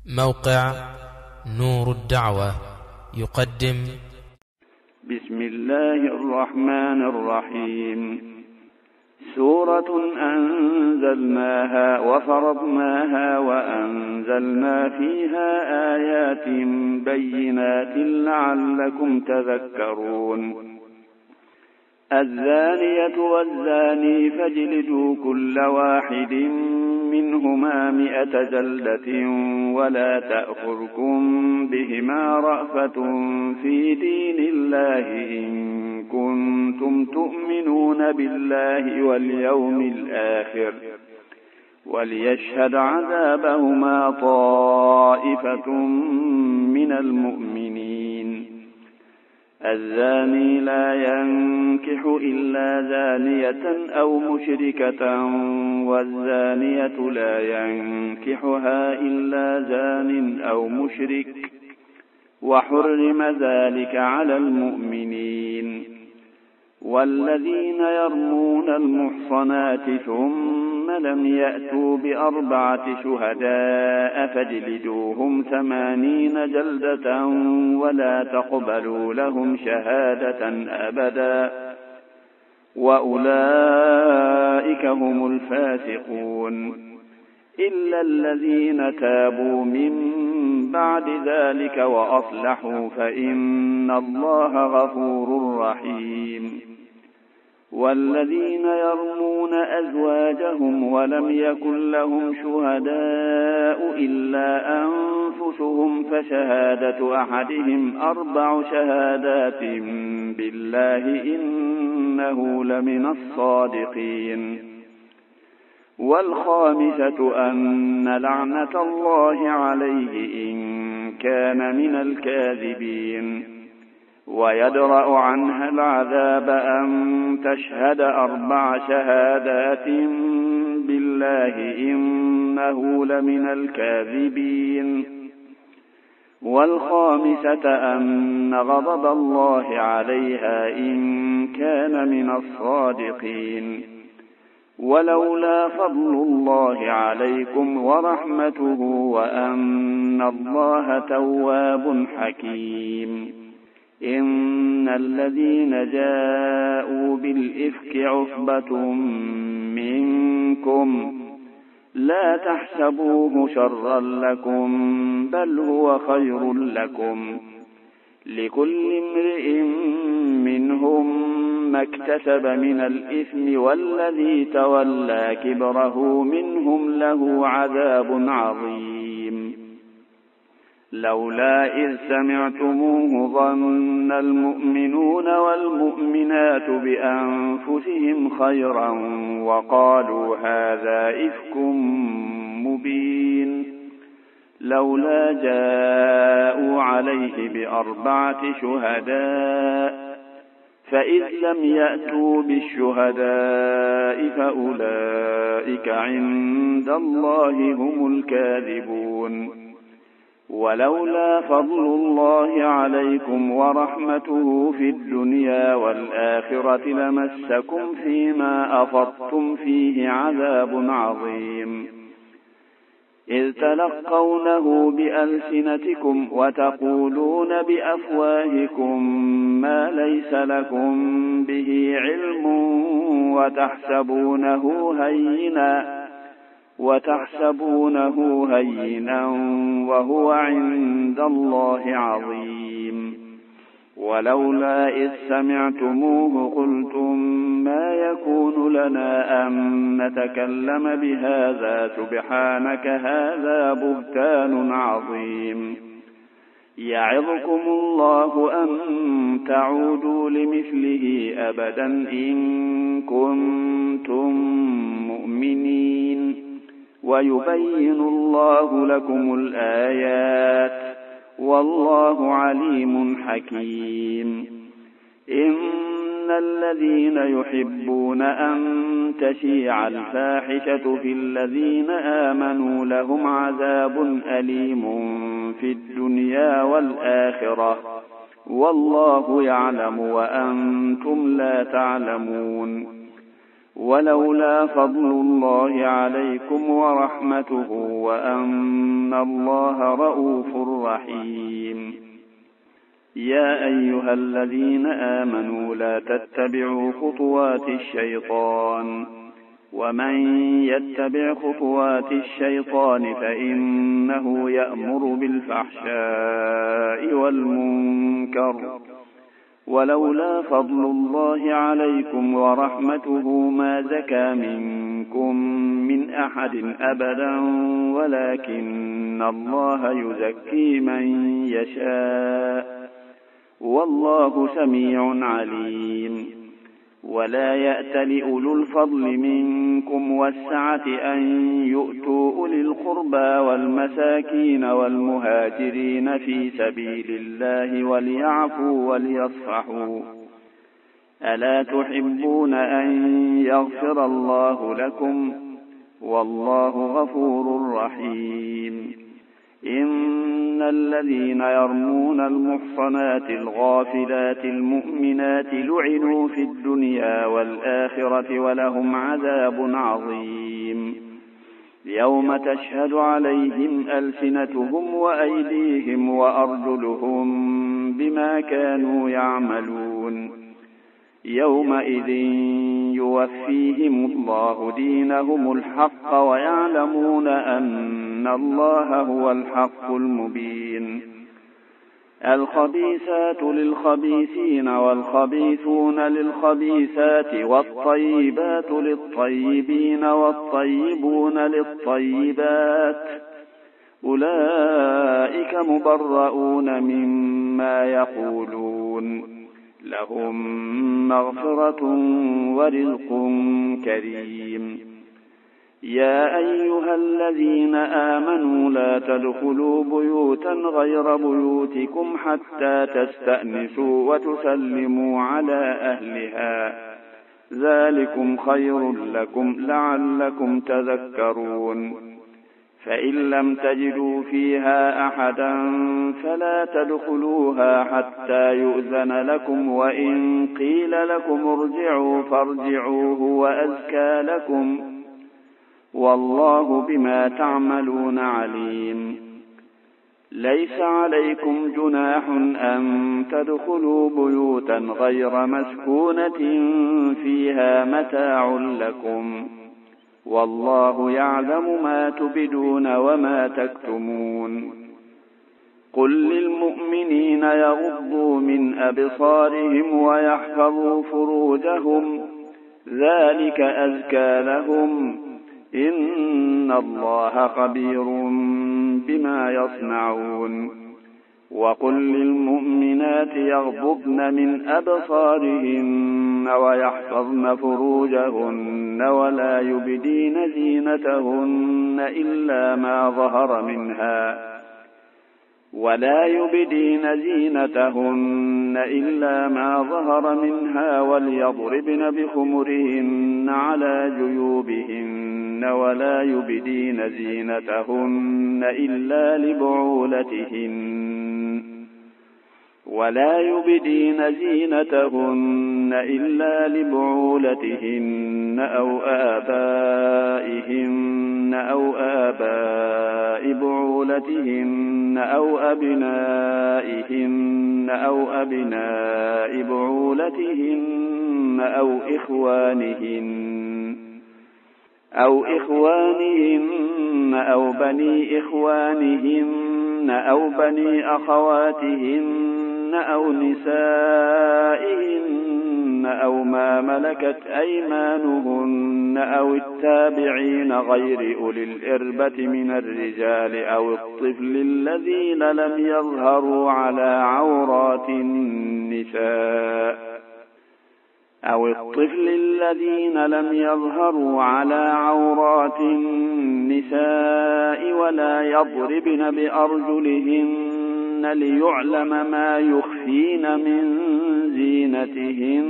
موقع نور الدعوة يقدم بسم الله الرحمن الرحيم. سورة أنزلناها وفرضناها وأنزلنا فيها آيات بينات لعلكم تذكرون. الزانية والزاني فاجلدوا كل واحد منهما 100 جلدة ولا تأخذكم بهما رأفة في دين الله إن كنتم تؤمنون بالله واليوم الآخر وليشهد عذابهما طائفة من المؤمنين. الزاني لا ينكح إلا زانية أو مشركة والزانية لا ينكحها إلا زان أو مشرك وحرم ذلك على المؤمنين. والذين يرمون المحصنات ثم لم يأتوا ب4 شهداء فاجلدوهم 80 جلدة ولا تقبلوا لهم شهادة أبدا وأولئك هم الفاسقون. إلا الذين تابوا من بعد ذلك وأصلحوا فإن الله غفور رحيم. والذين يرمون أزواجهم ولم يكن لهم شهداء إلا أنفسهم فشهادة أحدهم 4 شهادات بالله إنه لمن الصادقين. والخامسة أن لعنة الله عليه إن كان من الكاذبين. ويدرأ عنها العذاب أن تشهد 4 شهادات بالله إنه لمن الكاذبين. والخامسة أن غضب الله عليها إن كان من الصادقين. ولولا فضل الله عليكم ورحمته وأن الله تواب حكيم. إن الذين جاءوا بالإفك عصبة منكم لا تحسبوه شرا لكم بل هو خير لكم. لكل امرئ منهم ما اكتسب من الإثم والذي تولى كبره منهم له عذاب عظيم. لولا إذ سمعتموه ظن المؤمنون والمؤمنات بأنفسهم خيرا وقالوا هذا إفك مبين. لولا جاءوا عليه ب4 شهداء فإذ لم يأتوا بالشهداء فأولئك عند الله هم الكاذبون. ولولا فضل الله عليكم ورحمته في الدنيا والآخرة لمسكم فيما أفضتم فيه عذاب عظيم. إذ تلقونه بألسنتكم وتقولون بأفواهكم ما ليس لكم به علم وتحسبونه هينا وهو عند الله عظيم. ولولا إذ سمعتموه قلتم ما يكون لنا أن نتكلم بهذا سبحانك هذا بهتان عظيم. يعظكم الله أن تعودوا لمثله أبدا إن كنتم مؤمنين. ويبين الله لكم الآيات والله عليم حكيم. إن الذين يحبون أن تشيع الفاحشة في الذين آمنوا لهم عذاب أليم في الدنيا والآخرة والله يعلم وأنتم لا تعلمون. ولولا فضل الله عليكم ورحمته وأن الله رءوف رحيم. يا أيها الذين آمنوا لا تتبعوا خطوات الشيطان، ومن يتبع خطوات الشيطان فإنه يأمر بالفحشاء والمنكر. ولولا فضل الله عليكم ورحمته ما زكى منكم من أحد أبدا، ولكن الله يزكي من يشاء، والله سميع عليم. ولا يأتل أولو الفضل منكم والسعة أن يؤتوا أولي القربى والمساكين والمهاجرين في سبيل الله وليعفوا وليصفحوا. ألا تحبون أن يغفر الله لكم؟ والله غفور رحيم. إن الذين يرمون المحصنات الغافلات المؤمنات لعنوا في الدنيا والآخرة ولهم عذاب عظيم. يوم تشهد عليهم ألسنتهم وأيديهم وأرجلهم بما كانوا يعملون. يومئذ يوفيهم الله دينهم الحق ويعلمون أن الله هو الحق المبين. الخبيثات للخبيثين والخبيثون للخبيثات والطيبات للطيبين والطيبون للطيبات، أولئك مبرؤون مما يقولون، لهم مغفرة ورزق كريم. يا أيها الذين آمنوا لا تدخلوا بيوتا غير بيوتكم حتى تستأنسوا وتسلموا على أهلها، ذلكم خير لكم لعلكم تذكرون. فإن لم تجدوا فيها أحدا فلا تدخلوها حتى يؤذن لكم، وإن قيل لكم ارجعوا فارجعوا هو أزكى لكم، والله بما تعملون عليم. ليس عليكم جناح أن تدخلوا بيوتا غير مسكونة فيها متاع لكم، والله يعلم ما تبدون وما تكتمون. قل للمؤمنين يغضوا من أبصارهم ويحفظوا فروجهم، ذلك أزكى لهم، إن الله خبير بما يصنعون. وقل للمؤمنات يغضضن من أبصارهن ويحفظن فروجهن ولا يبدين زينتهن إلا ما ظهر منها وليضربن بخمرهن على جيوبهن ولا يبدين زينتهن إلا لبعولتهن أو آبائهن أو آباء بعولتهن أو أبنائهن أو أبناء بعولتهن أو إخوانهن أو بني إخوانهن أو بني أخواتهن أو نسائهن أو ما ملكت أيمانهن أو التابعين غير أولي الإربة من الرجال أو الطفل الذين لم يظهروا على عورات النساء ولا يضربن بأرجلهن ليعلم ما يخفين من زينتهن،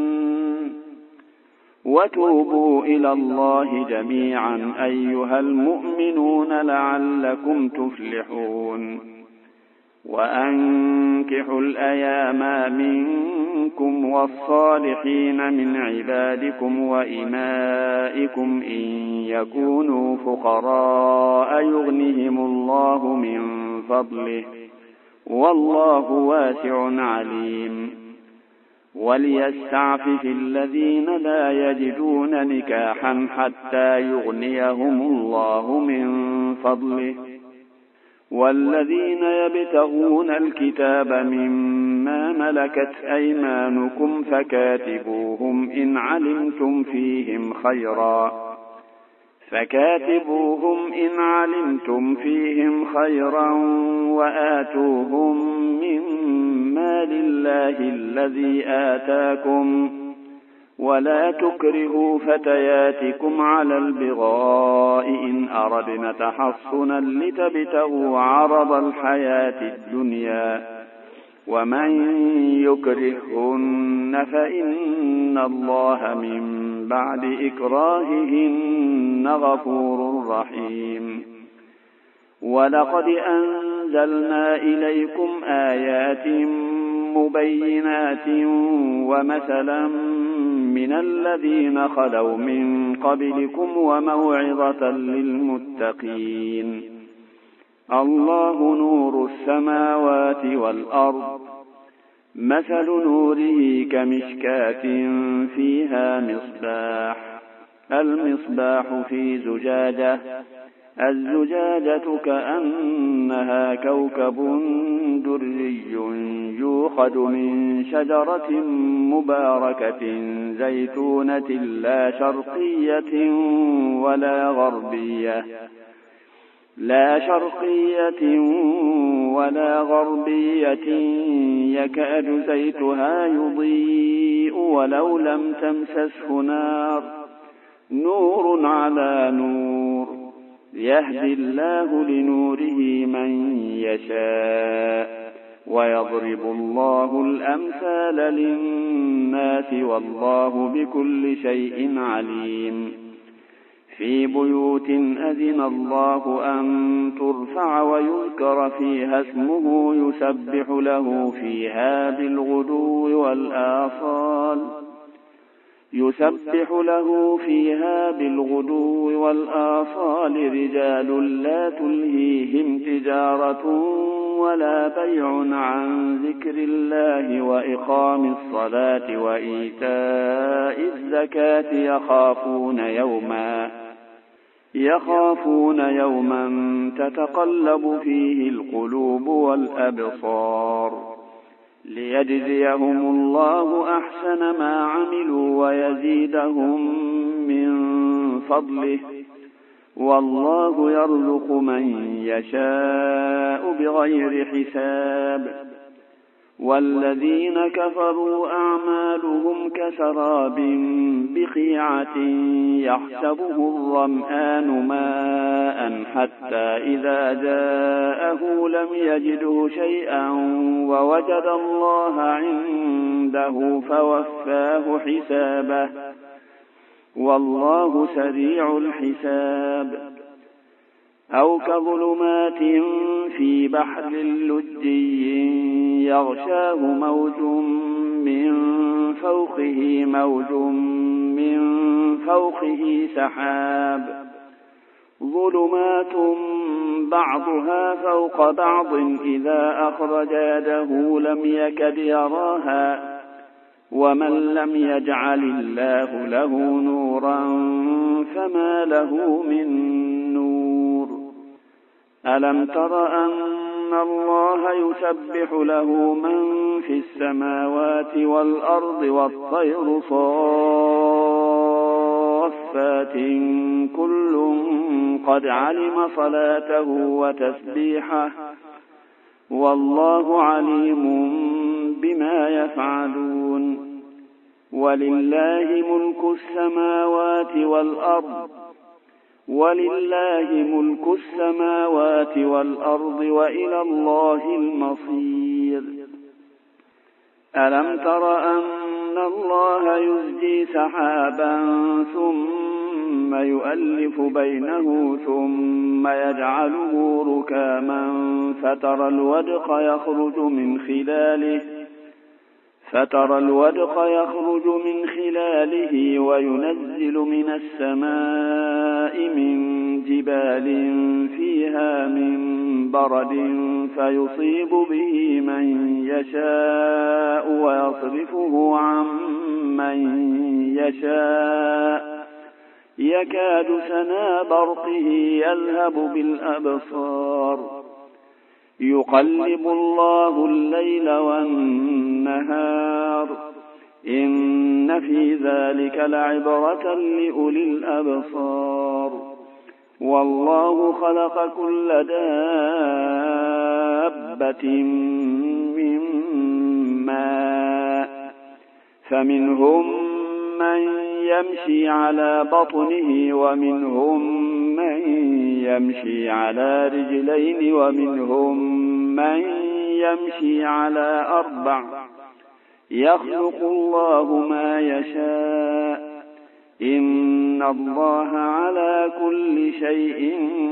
وتوبوا إلى الله جميعا أيها المؤمنون لعلكم تفلحون. وأنكحوا الأيام منكم والصالحين من عبادكم وإمائكم إن يكونوا فقراء يغنهم الله من فضله والله واسع عليم. وليستعفف الذين لا يجدون نكاحا حتى يغنيهم الله من فضله والذين يبتغون الكتاب مما ملكت أيمانكم فكاتبوهم إن علمتم فيهم خيرا وآتوهم مما لله الذي آتاكم ولا تكرهوا فتياتكم على البغاء إن أردنا تحصنا لتبتغوا عرض الحياة الدنيا ومن يكرهن فإن الله من بعد إكراههن غفور رحيم. ولقد أنزلنا إليكم آيات مبينات ومثلا من الذين خلوا من قبلكم وموعظة للمتقين. الله نور السماوات والأرض مثل نوره كمشكاة فيها المصباح في زجاجة الزجاجة كأنها كوكب دري يوقد من شجرة مباركة زيتونة لا شرقية ولا غربية يكاد زيتها يضيء ولو لم تمسسه نور على نور يهدي الله لنوره من يشاء ويضرب الله الأمثال للناس والله بكل شيء عليم. في بيوت أذن الله أن ترفع ويذكر فيها اسمه يسبح له فيها بالغدو والآصال رجال لا تلهيهم تجارة ولا بيع عن ذكر الله وإقام الصلاة وإيتاء الزكاة يخافون يوما تتقلب فيه القلوب والأبصار ليجزيهم الله أحسن ما عملوا ويزيدهم من فضله والله يرزق من يشاء بغير حساب. والذين كفروا أعمالهم كسراب بقيعة يحسبه الظمآن ماء حتى إذا جاءه لم يجده شيئا ووجد الله عنده فوفاه حسابه والله سريع الحساب. أو كظلمات في بحر لجي يغشاه موج من فوقه سحاب ظلمات بعضها فوق بعض إذا أخرج يده لم يكد يراها ومن لم يجعل الله له نورا فما له من نور. ألم تر أن الله يسبح له من في السماوات والأرض والطير صافات كل قد علم صلاته وتسبيحه والله عليم بما يفعلون. ولله ملك السماوات والأرض وإلى الله المصير. ألم تر أن الله يزجي سحابا ثم يؤلف بينه ثم يجعله ركاما فترى الودق يخرج من خلاله وينزل من السماء من جبال فيها من برد فيصيب به من يشاء ويصرفه عن من يشاء يكاد سنا برقه يذهب بالأبصار يقلب الله الليل والنهار إن في ذلك لعبرة لأولي الأبصار والله خلق كل دابة من ماء فمنهم من يمشي على بطنه ومنهم من يمشي على رجلين ومنهم من يمشي على 4 يخلق الله ما يشاء إن الله على كل شيء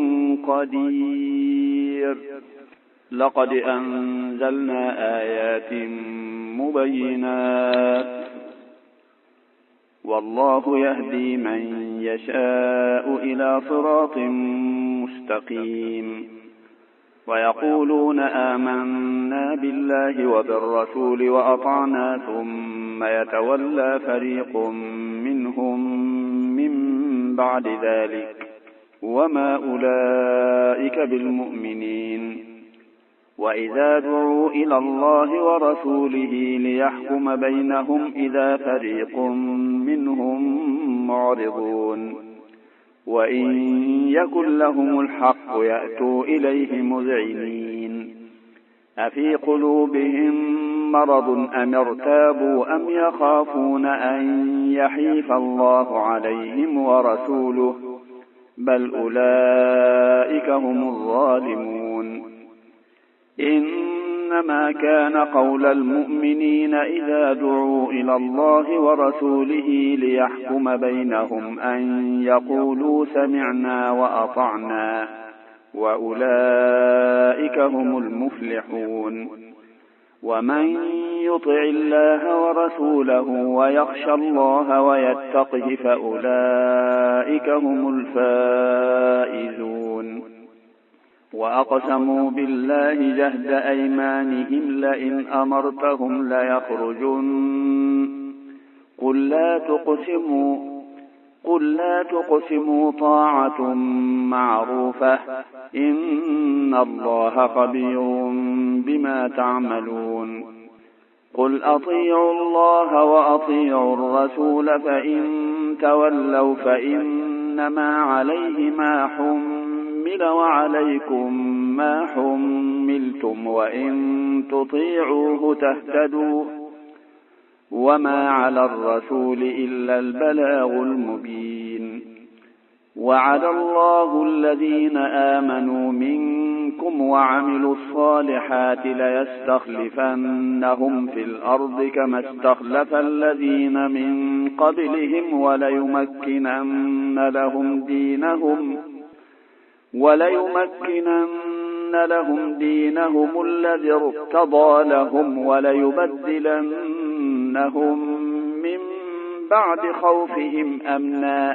قدير لقد أنزلنا آيات مبينات والله يهدي من يشاء إلى صراط مستقيم ويقولون آمنا بالله وبالرسول وأطعنا ثم يتولى فريق منهم من بعد ذلك وما أولئك بالمؤمنين وإذا دعوا إلى الله ورسوله ليحكم بينهم إذا فريق منهم معرضون وإن يكن لهم الحق يأتوا إليه مذعنين أفي قلوبهم مرض أم ارتابوا أم يخافون أن يحيف الله عليهم ورسوله بل أولئك هم الظالمون إنما كان قول المؤمنين إذا دعوا إلى الله ورسوله ليحكم بينهم أن يقولوا سمعنا وأطعنا وأولئك هم المفلحون ومن يطع الله ورسوله ويخشى الله ويتقه فأولئك هم الفائزون وأقسموا بالله جهد أيمانهم لئن أمرتهم ليخرجن قل لا تقسموا طاعة معروفة إن الله خبير بما تعملون قل أطيعوا الله وأطيعوا الرسول فإن تولوا فإنما عليه ما حمل وعليكم ما حملتم وإن تطيعوه تهتدوا وما على الرسول إلا البلاغ المبين وعد الله الذين آمنوا منكم وعملوا الصالحات ليستخلفنهم في الأرض كما استخلف الذين من قبلهم وليمكنن لهم دينهم الذي ارتضى لهم وليبدلنهم من بعد خوفهم أمنا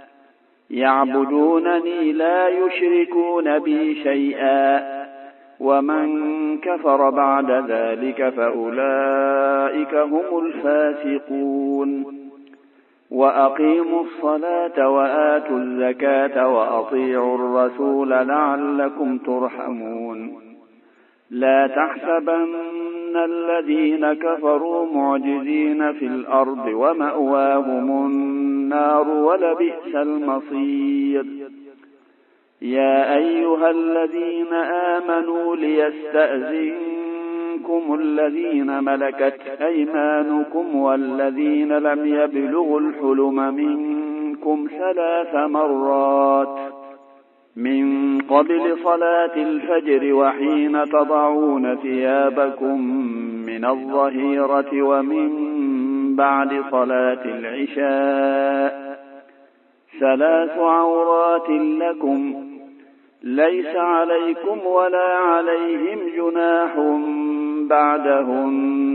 يعبدونني لا يشركون بي شيئا ومن كفر بعد ذلك فأولئك هم الفاسقون وأقيموا الصلاة وآتوا الزكاة وأطيعوا الرسول لعلكم ترحمون لا تحسبن الذين كفروا معجزين في الأرض ومأواهم النار ولبئس المصير يا أيها الذين آمنوا ليستأذنكم الذين ملكت أيمانكم والذين لم يبلغوا الحلم منكم 3 مرات من قبل صلاة الفجر وحين تضعون ثيابكم من الظهيرة ومن بعد صلاة العشاء 3 عورات لكم ليس عليكم ولا عليهم جناح بعدهن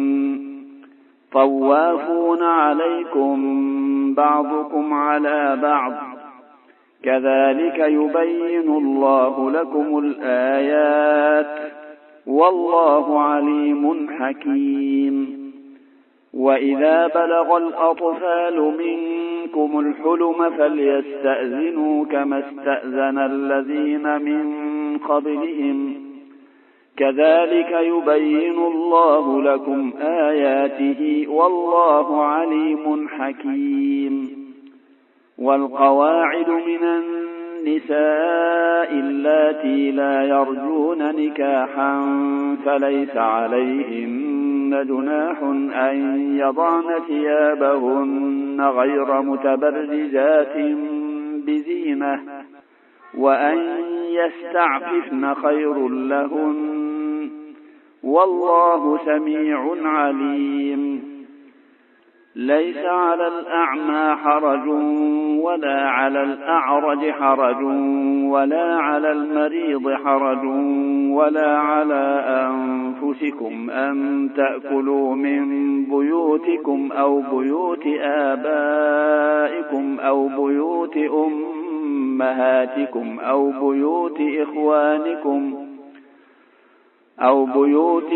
طوافون عليكم بعضكم على بعض كذلك يبين الله لكم الآيات والله عليم حكيم. وإذا بلغ الأطفال منكم الحلم فليستأذنوا كما استأذن الذين من قبلهم كذلك يبين الله لكم آياته والله عليم حكيم. والقواعد من النساء اللاتي لا يرجون نكاحا فليس عليهن جناح أن يضعن ثيابهن غير متبرجات بزينة وأن يستعففن خير لهن والله سميع عليم. ليس على الأعمى حرج ولا على الأعرج حرج ولا على المريض حرج ولا على أنفسكم أن تأكلوا من بيوتكم أو بيوت آبائكم أو بيوت أمهاتكم أو بيوت إخوانكم أو بيوت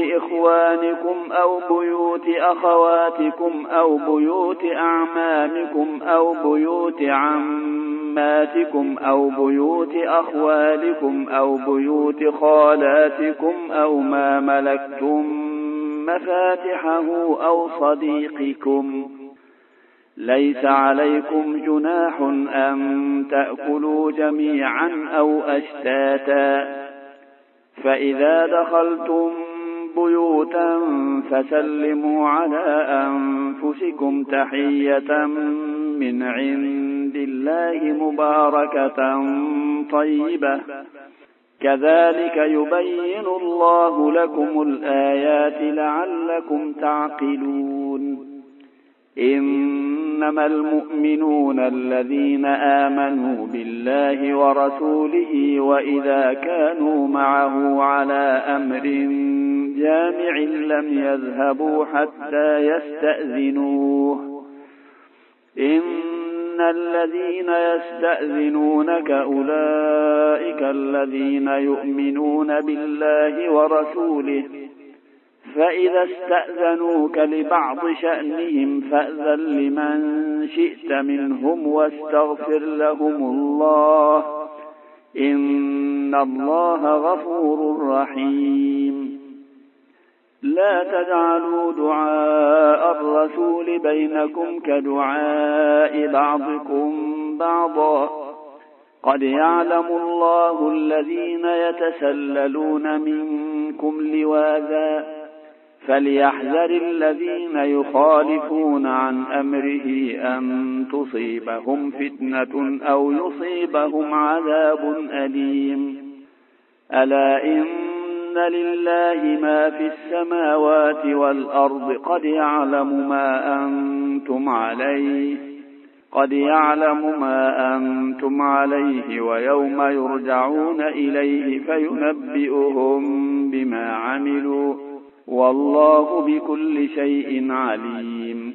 أخواتكم أو بيوت أعمامكم أو بيوت عماتكم أو بيوت أخوالكم أو بيوت خالاتكم أو ما ملكتم مفاتحه أو صديقكم. ليس عليكم جناح أن تأكلوا جميعا أو أشتاتا فإذا دخلتم بيوتا فسلموا على أنفسكم تحية من عند الله مباركة طيبة كذلك يبين الله لكم الآيات لعلكم تعقلون. إنما المؤمنون الذين آمنوا بالله ورسوله وإذا كانوا معه على أمر جامع لم يذهبوا حتى يستأذنوه. إن الذين يستأذنونك أولئك الذين يؤمنون بالله ورسوله فإذا استأذنوك لبعض شأنهم فأذن لمن شئت منهم واستغفر لهم الله إن الله غفور رحيم. لا تجعلوا دعاء الرسول بينكم كدعاء بعضكم بعضا قد يعلم الله الذين يتسللون منكم لواذا فليحذر الذين يخالفون عن أمره أن تصيبهم فتنة أو يصيبهم عذاب أليم. ألا إن لله ما في السماوات والأرض قد يعلم ما أنتم عليه ويوم يرجعون إليه فينبئهم بما عملوا والله بكل شيء عليم.